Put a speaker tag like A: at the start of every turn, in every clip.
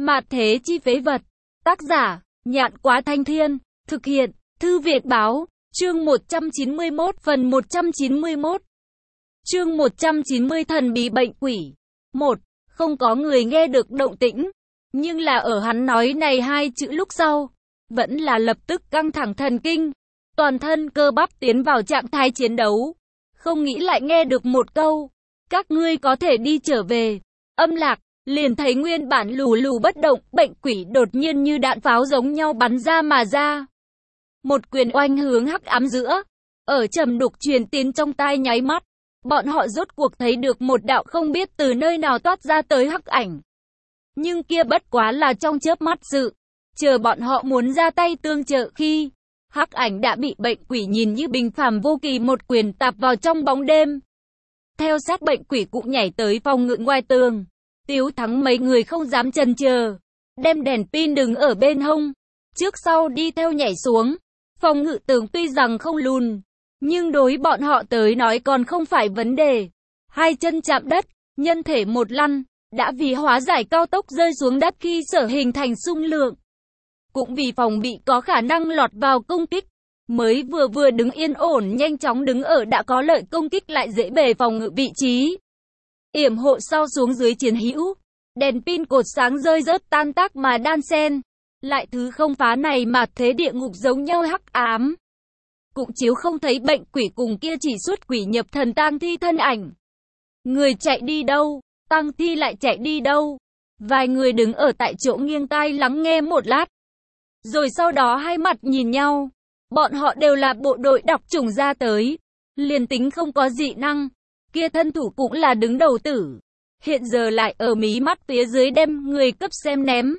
A: Mạt thế chi phế vật. Tác giả, Nhạn Quá Thanh Thiên. Thực hiện, Thư Việt Báo. Chương 191 phần 191. Chương 190 thần bí bệnh quỷ. 1. Không có người nghe được động tĩnh. Nhưng là ở hắn nói này hai chữ lúc sau, vẫn là lập tức căng thẳng thần kinh. Toàn thân cơ bắp tiến vào trạng thái chiến đấu. Không nghĩ lại nghe được một câu. Các ngươi có thể đi trở về. Âm lạc, liền thấy nguyên bản lù lù bất động, bệnh quỷ đột nhiên như đạn pháo giống nhau bắn ra mà ra. Một quyền oanh hướng hắc ám giữa. Ở trầm đục truyền tiến trong tai nháy mắt. Bọn họ rốt cuộc thấy được một đạo không biết từ nơi nào toát ra tới hắc ảnh. Nhưng kia bất quá là trong chớp mắt sự. Chờ bọn họ muốn ra tay tương trợ khi hắc ảnh đã bị bệnh quỷ nhìn như bình phàm vô kỳ một quyền tạp vào trong bóng đêm. Theo sát bệnh quỷ cũng nhảy tới phòng ngự ngoài tường. Tiếu Thắng mấy người không dám chần chờ, đem đèn pin đứng ở bên hông, trước sau đi theo nhảy xuống. Phòng ngự tường tuy rằng không lùn, nhưng đối bọn họ tới nói còn không phải vấn đề. Hai chân chạm đất, nhân thể một lăn, đã vì hóa giải cao tốc rơi xuống đất khi sở hình thành xung lượng. Cũng vì phòng bị có khả năng lọt vào công kích, mới vừa đứng yên ổn nhanh chóng đứng ở đã có lợi công kích lại dễ bề phòng ngự vị trí. Yểm hộ sau xuống dưới chiến hữu, đèn pin cột sáng rơi rớt tan tác mà đan xen, lại thứ không phá này mà thế địa ngục giống nhau hắc ám. Cũng chiếu không thấy bệnh quỷ cùng kia chỉ xuất quỷ nhập thần tang thi thân ảnh. Người chạy đi đâu, tang thi lại chạy đi đâu. Vài người đứng ở tại chỗ nghiêng tai lắng nghe một lát. Rồi sau đó hai mặt nhìn nhau. Bọn họ đều là bộ đội đọc chủng ra tới. Liền tính không có dị năng, kia thân thủ cũng là đứng đầu tử. Hiện giờ lại ở mí mắt phía dưới đem người cấp xem ném.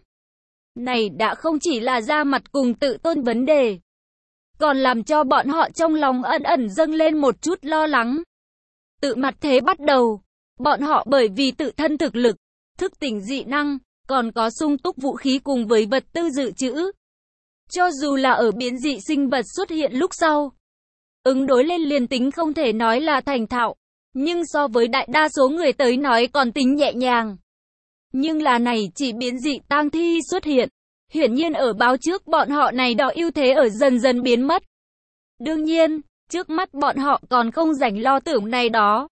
A: Này đã không chỉ là da mặt cùng tự tôn vấn đề, còn làm cho bọn họ trong lòng ẩn ẩn dâng lên một chút lo lắng. Tự mặt thế bắt đầu, bọn họ bởi vì tự thân thực lực, thức tỉnh dị năng, còn có sung túc vũ khí cùng với vật tư dự trữ. Cho dù là ở biến dị sinh vật xuất hiện lúc sau, ứng đối lên liền tính không thể nói là thành thạo, nhưng so với đại đa số người tới nói còn tính nhẹ nhàng. Nhưng là này chỉ biến dị tang thi xuất hiện, hiển nhiên ở báo trước bọn họ này đó ưu thế ở dần dần biến mất. Đương nhiên, trước mắt bọn họ còn không rảnh lo tưởng này đó.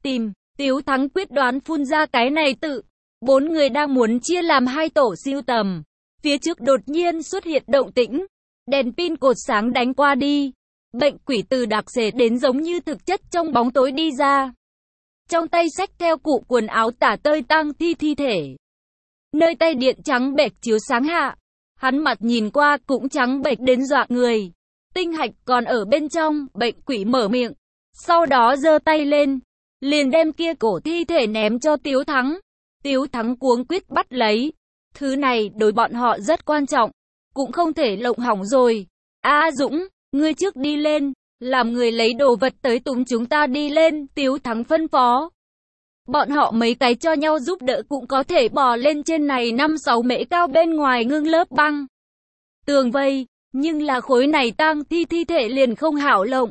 A: Tiếu Thắng quyết đoán phun ra cái này tự. Bốn người đang muốn chia làm hai tổ siêu tầm. Phía trước đột nhiên xuất hiện động tĩnh. Đèn pin cột sáng đánh qua đi. Bệnh quỷ từ đặc xề đến giống như thực chất trong bóng tối đi ra. Trong tay xách theo cụ quần áo tả tơi tang thi thi thể. Nơi tay điện trắng bệch chiếu sáng hạ. Hắn mặt nhìn qua cũng trắng bệch đến dọa người. Tinh hạch còn ở bên trong, bệnh quỷ mở miệng. Sau đó giơ tay lên, liền đem kia cổ thi thể ném cho Tiếu Thắng. Tiếu Thắng cuống quýt bắt lấy. Thứ này đối bọn họ rất quan trọng, cũng không thể lộng hỏng rồi. A Dũng, ngươi trước đi lên, làm người lấy đồ vật tới túm chúng ta đi lên, Tiếu Thắng phân phó. Bọn họ mấy cái cho nhau giúp đỡ cũng có thể bò lên trên này 5-6 mễ cao bên ngoài ngưng lớp băng tường vây, nhưng là khối này tang thi thể liền không hảo lộng.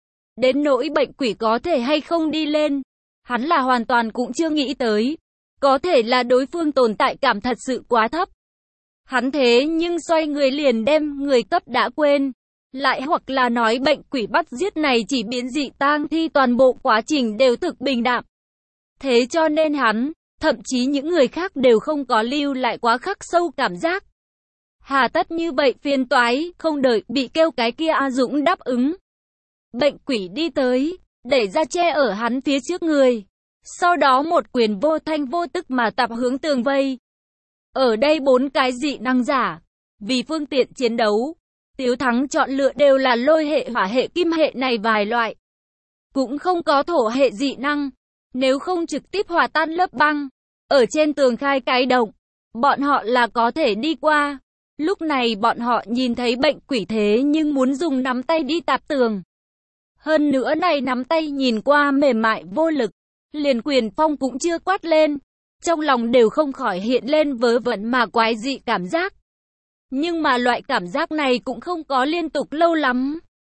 A: Đến nỗi bệnh quỷ có thể hay không đi lên, hắn là hoàn toàn cũng chưa nghĩ tới. Có thể là đối phương tồn tại cảm thật sự quá thấp. Hắn thế nhưng xoay người liền đem người cấp đã quên. Lại hoặc là nói bệnh quỷ bắt giết này chỉ biến dị tang thi toàn bộ quá trình đều thực bình đạm. Thế cho nên hắn, thậm chí những người khác đều không có lưu lại quá khắc sâu cảm giác. Hà tất như vậy phiền toái, không đợi bị kêu cái kia A Dũng đáp ứng. Bệnh quỷ đi tới, đẩy ra che ở hắn phía trước người. Sau đó một quyền vô thanh vô tức mà tạp hướng tường vây. Ở đây 4 cái dị năng giả. Vì phương tiện chiến đấu, Tiếu Thắng chọn lựa đều là lôi hệ, hỏa hệ, kim hệ này vài loại. Cũng không có thổ hệ dị năng. Nếu không trực tiếp hòa tan lớp băng, ở trên tường khai cái động, bọn họ là có thể đi qua. Lúc này bọn họ nhìn thấy bệnh quỷ thế nhưng muốn dùng nắm tay đi tạp tường. Hơn nữa này nắm tay nhìn qua mềm mại vô lực, liền quyền phong cũng chưa quát lên. Trong lòng đều không khỏi hiện lên vớ vẩn mà quái dị cảm giác. Nhưng mà loại cảm giác này cũng không có liên tục lâu lắm.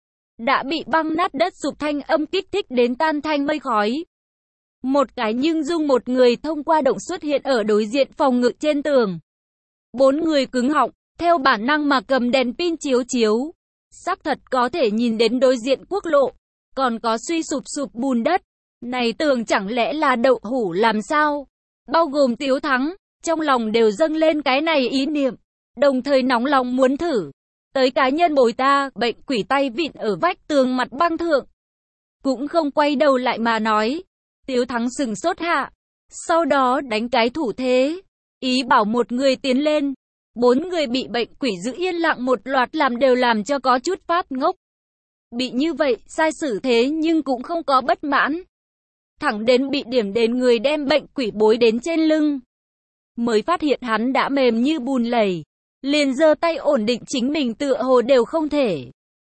A: Đã bị băng nát đất sụp thanh âm kích thích đến tan thanh mây khói. Một cái nhưng dung một người thông qua động xuất hiện ở đối diện phòng ngự trên tường. Bốn người cứng họng, theo bản năng mà cầm đèn pin chiếu chiếu. Xác thật có thể nhìn đến đối diện quốc lộ, còn có suy sụp sụp bùn đất. Này tưởng chẳng lẽ là đậu hũ làm sao? Bao gồm Tiếu Thắng, trong lòng đều dâng lên cái này ý niệm, đồng thời nóng lòng muốn thử. Tới cá nhân bồi ta, bệnh quỷ tay vịn ở vách tường mặt băng thượng. Cũng không quay đầu lại mà nói. Tiếu Thắng sừng sốt hạ. Sau đó đánh cái thủ thế. Ý bảo một người tiến lên. Bốn người bị bệnh quỷ giữ yên lặng một loạt đều làm cho có chút phát ngốc. Bị như vậy, sai xử thế nhưng cũng không có bất mãn. Thẳng đến bị điểm đến người đem bệnh quỷ bối đến trên lưng. Mới phát hiện hắn đã mềm như bùn lầy. Liền giơ tay ổn định chính mình tựa hồ đều không thể.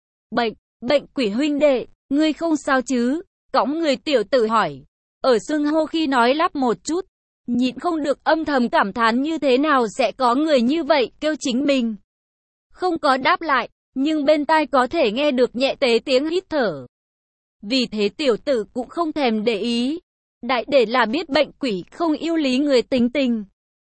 A: Bệnh quỷ huynh đệ, ngươi không sao chứ? Cõng người tiểu tử hỏi. Ở xưng hô khi nói lắp một chút. Nhịn không được âm thầm cảm thán như thế nào sẽ có người như vậy kêu chính mình. Không có đáp lại, nhưng bên tai có thể nghe được nhẹ tế tiếng hít thở. Vì thế tiểu tử cũng không thèm để ý. Đại để là biết bệnh quỷ không yêu lý người tính tình.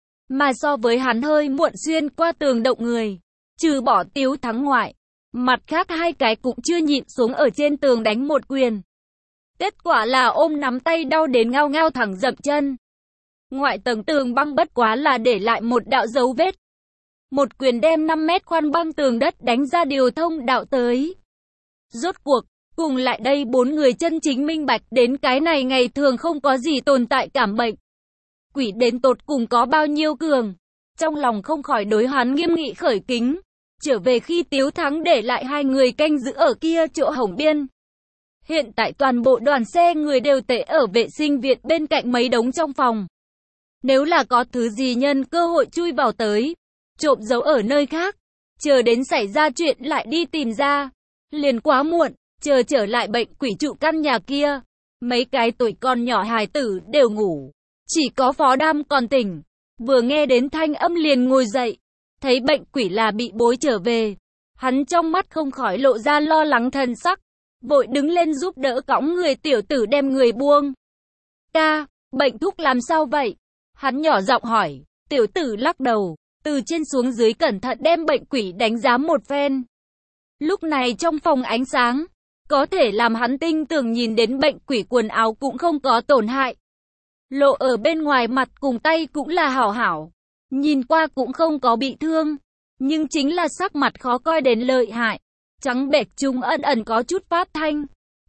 A: Mà so với hắn hơi muộn xuyên qua tường động người. Trừ bỏ Tiếu Thắng ngoại. Mặt khác hai cái cũng chưa nhịn xuống ở trên tường đánh một quyền. Kết quả là ôm nắm tay đau đến ngao ngao thẳng dậm chân. Ngoại tầng tường băng bất quá là để lại một đạo dấu vết. Một quyền đem 5 mét khoan băng tường đất đánh ra điều thông đạo tới. Rốt cuộc, cùng lại đây bốn người chân chính minh bạch đến cái này ngày thường không có gì tồn tại cảm bệnh. Quỷ đến tột cùng có bao nhiêu cường. Trong lòng không khỏi đối hắn nghiêm nghị khởi kính. Trở về khi Tiếu Thắng để lại hai người canh giữ ở kia chỗ hổng biên. Hiện tại toàn bộ đoàn xe người đều tệ ở vệ sinh viện bên cạnh mấy đống trong phòng. Nếu là có thứ gì nhân cơ hội chui vào tới, trộm giấu ở nơi khác, chờ đến xảy ra chuyện lại đi tìm ra. Liền quá muộn, chờ trở lại bệnh quỷ trụ căn nhà kia. Mấy cái tuổi con nhỏ hài tử đều ngủ. Chỉ có Phó Đam còn tỉnh. Vừa nghe đến thanh âm liền ngồi dậy. Thấy bệnh quỷ là bị bối trở về. Hắn trong mắt không khỏi lộ ra lo lắng thần sắc. Vội đứng lên giúp đỡ cõng người tiểu tử đem người buông. Ca, bệnh thúc làm sao vậy? Hắn nhỏ giọng hỏi. Tiểu tử lắc đầu. Từ trên xuống dưới cẩn thận đem bệnh quỷ đánh giá một phen. Lúc này trong phòng ánh sáng. Có thể làm hắn tinh tường nhìn đến bệnh quỷ quần áo cũng không có tổn hại. Lộ ở bên ngoài mặt cùng tay cũng là hảo hảo. Nhìn qua cũng không có bị thương. Nhưng chính là sắc mặt khó coi đến lợi hại. Trắng bệch trung ẩn có chút phát thanh.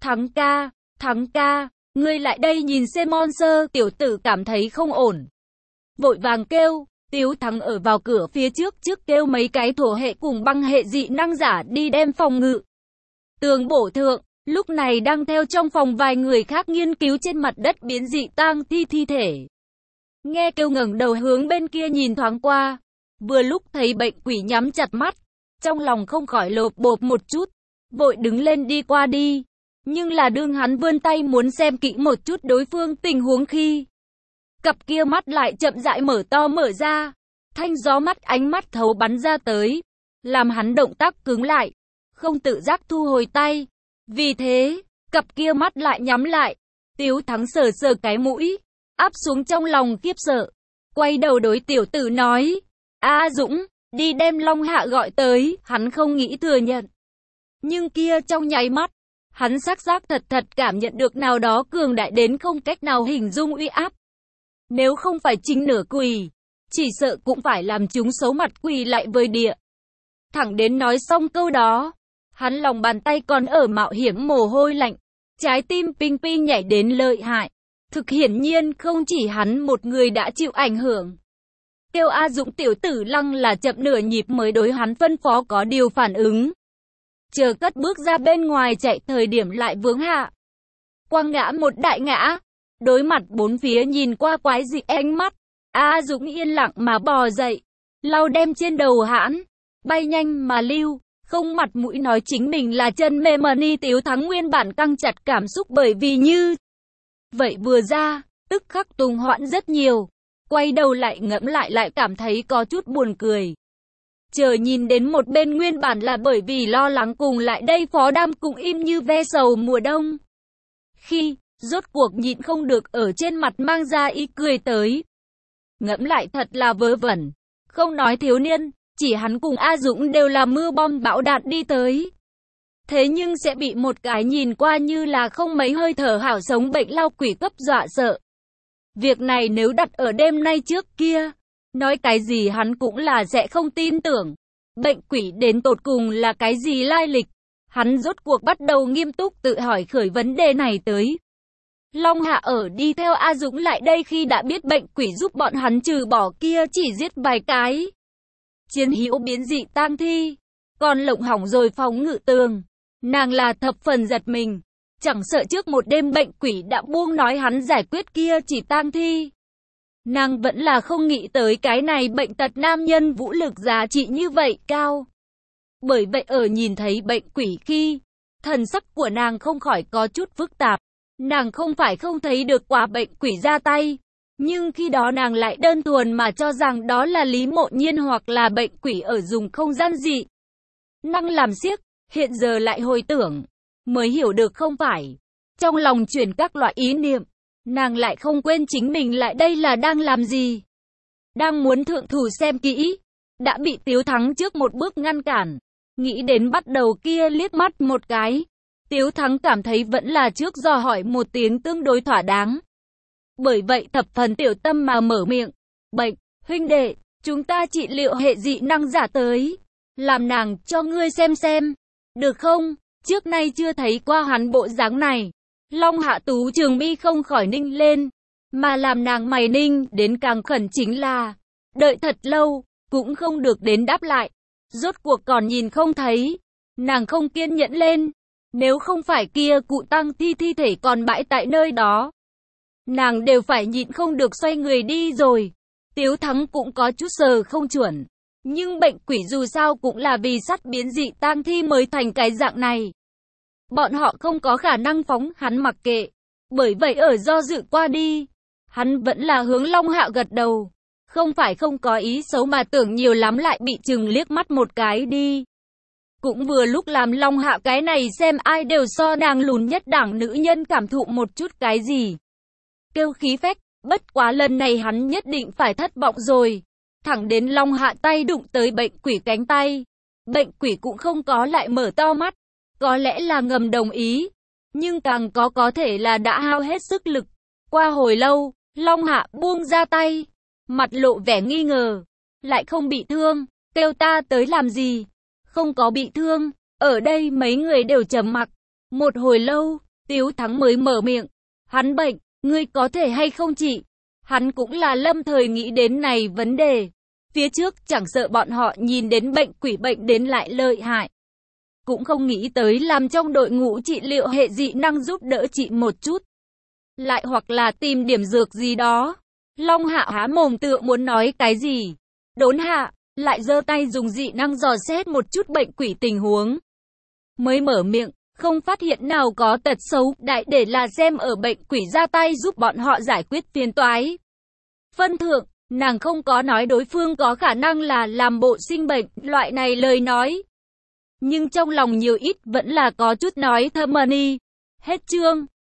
A: Thắng ca, ngươi lại đây nhìn xem Monster. Tiểu tử cảm thấy không ổn. Vội vàng kêu, Tiếu Thắng ở vào cửa phía trước kêu mấy cái thổ hệ cùng băng hệ dị năng giả đi đem phòng ngự. Tường bổ thượng, lúc này đang theo trong phòng vài người khác nghiên cứu trên mặt đất biến dị tang thi thể. Nghe kêu ngẩng đầu hướng bên kia nhìn thoáng qua. Vừa lúc thấy bệnh quỷ nhắm chặt mắt. Trong lòng không khỏi lột bột một chút. Vội đứng lên đi qua đi. Nhưng là đương hắn vươn tay muốn xem kỹ một chút đối phương tình huống khi. Cặp kia mắt lại chậm rãi mở to mở ra. Thanh gió mắt ánh mắt thấu bắn ra tới. Làm hắn động tác cứng lại. Không tự giác thu hồi tay. Vì thế, cặp kia mắt lại nhắm lại. Tiếu Thắng sờ sờ cái mũi. Áp xuống trong lòng khiếp sợ. Quay đầu đối tiểu tử nói. A Dũng, đi đem Long Hạ gọi tới. Hắn không nghĩ thừa nhận. Nhưng kia trong nháy mắt. Hắn xác thật cảm nhận được nào đó cường đại đến không cách nào hình dung uy áp. Nếu không phải chính nửa quỳ, chỉ sợ cũng phải làm chúng xấu mặt quỳ lại với địa. Thẳng đến nói xong câu đó. Hắn lòng bàn tay còn ở mạo hiểm mồ hôi lạnh. Trái tim ping ping nhảy đến lợi hại. Thực hiển nhiên không chỉ hắn một người đã chịu ảnh hưởng. Kêu A Dũng tiểu tử lăng là chậm nửa nhịp mới đối hắn phân phó có điều phản ứng. Chờ cất bước ra bên ngoài chạy thời điểm lại vướng hạ. Quăng ngã một đại ngã. Đối mặt bốn phía nhìn qua quái dị ánh mắt. A Dũng yên lặng mà bò dậy. Lau đem trên đầu hãn. Bay nhanh mà lưu. Không mặt mũi nói chính mình là chân mê money. Tiếu Thắng nguyên bản căng chặt cảm xúc bởi vì như vậy vừa ra, tức khắc tùng hoãn rất nhiều. Quay đầu lại ngẫm lại cảm thấy có chút buồn cười. Chờ nhìn đến một bên nguyên bản là bởi vì lo lắng cùng lại đây Phó Đam cũng im như ve sầu mùa đông. Khi, rốt cuộc nhịn không được ở trên mặt mang ra ý cười tới. Ngẫm lại thật là vớ vẩn. Không nói thiếu niên, chỉ hắn cùng A Dũng đều là mưa bom bão đạn đi tới. Thế nhưng sẽ bị một cái nhìn qua như là không mấy hơi thở hảo sống bệnh lao quỷ cấp dọa sợ. Việc này nếu đặt ở đêm nay trước kia, nói cái gì hắn cũng là sẽ không tin tưởng. Bệnh quỷ đến tột cùng là cái gì lai lịch? Hắn rốt cuộc bắt đầu nghiêm túc tự hỏi khởi vấn đề này tới. Long Hạ ở đi theo A Dũng lại đây khi đã biết bệnh quỷ giúp bọn hắn trừ bỏ kia chỉ giết vài cái chiến hữu biến dị tang thi, còn lộng hỏng rồi phòng ngự tường. Nàng là thập phần giật mình, chẳng sợ trước một đêm bệnh quỷ đã buông nói hắn giải quyết kia chỉ tang thi. Nàng vẫn là không nghĩ tới cái này bệnh tật nam nhân vũ lực giá trị như vậy cao. Bởi vậy ở nhìn thấy bệnh quỷ khi, thần sắc của nàng không khỏi có chút phức tạp. Nàng không phải không thấy được quả bệnh quỷ ra tay, nhưng khi đó nàng lại đơn thuần mà cho rằng đó là Lý Mộ Nhiên hoặc là bệnh quỷ ở dùng không gian dị năng làm xiếc. Hiện giờ lại hồi tưởng, mới hiểu được không phải. Trong lòng chuyển các loại ý niệm, nàng lại không quên chính mình lại đây là đang làm gì. Đang muốn thượng thủ xem kỹ, đã bị Tiếu Thắng trước một bước ngăn cản. Nghĩ đến bắt đầu kia liếc mắt một cái, Tiếu Thắng cảm thấy vẫn là trước dò hỏi một tiếng tương đối thỏa đáng. Bởi vậy thập phần tiểu tâm mà mở miệng. Bệnh, huynh đệ, chúng ta trị liệu hệ dị năng giả tới. Làm nàng cho ngươi xem. Được không? Trước nay chưa thấy qua hắn bộ dáng này. Long Hạ Tú Trường mi không khỏi ninh lên. Mà làm nàng mày ninh đến càng khẩn chính là đợi thật lâu, cũng không được đến đáp lại. Rốt cuộc còn nhìn không thấy. Nàng không kiên nhẫn lên. Nếu không phải kia cụ tăng thi thể còn bãi tại nơi đó, nàng đều phải nhịn không được xoay người đi rồi. Tiếu Thắng cũng có chút sờ không chuẩn. Nhưng bệnh quỷ dù sao cũng là vì sắt biến dị tang thi mới thành cái dạng này. Bọn họ không có khả năng phóng hắn mặc kệ. Bởi vậy ở do dự qua đi, hắn vẫn là hướng Long Hạ gật đầu. Không phải không có ý xấu mà tưởng nhiều lắm lại bị chừng liếc mắt một cái đi. Cũng vừa lúc làm Long Hạ cái này xem ai đều so nàng lùn nhất đảng nữ nhân cảm thụ một chút cái gì. Kêu khí phách, bất quá lần này hắn nhất định phải thất vọng rồi. Thẳng đến Long Hạ tay đụng tới bệnh quỷ cánh tay. Bệnh quỷ cũng không có lại mở to mắt. Có lẽ là ngầm đồng ý. Nhưng càng có thể là đã hao hết sức lực. Qua hồi lâu, Long Hạ buông ra tay. Mặt lộ vẻ nghi ngờ. Lại không bị thương. Kêu ta tới làm gì? Không có bị thương. Ở đây mấy người đều trầm mặc. Một hồi lâu, Tiếu Thắng mới mở miệng. Hắn bệnh, ngươi có thể hay không trị? Hắn cũng là lâm thời nghĩ đến này vấn đề. Phía trước chẳng sợ bọn họ nhìn đến bệnh quỷ bệnh đến lại lợi hại. Cũng không nghĩ tới làm trong đội ngũ trị liệu hệ dị năng giúp đỡ trị một chút. Lại hoặc là tìm điểm dược gì đó. Long Hạ há mồm tựa muốn nói cái gì. Đốn hạ, lại giơ tay dùng dị năng dò xét một chút bệnh quỷ tình huống. Mới mở miệng, không phát hiện nào có tật xấu, đại để là xem ở bệnh quỷ ra tay giúp bọn họ giải quyết phiền toái. Phân thượng, nàng không có nói đối phương có khả năng là làm bộ sinh bệnh, loại này lời nói. Nhưng trong lòng nhiều ít vẫn là có chút nói thầm mờ ni. Hết chương.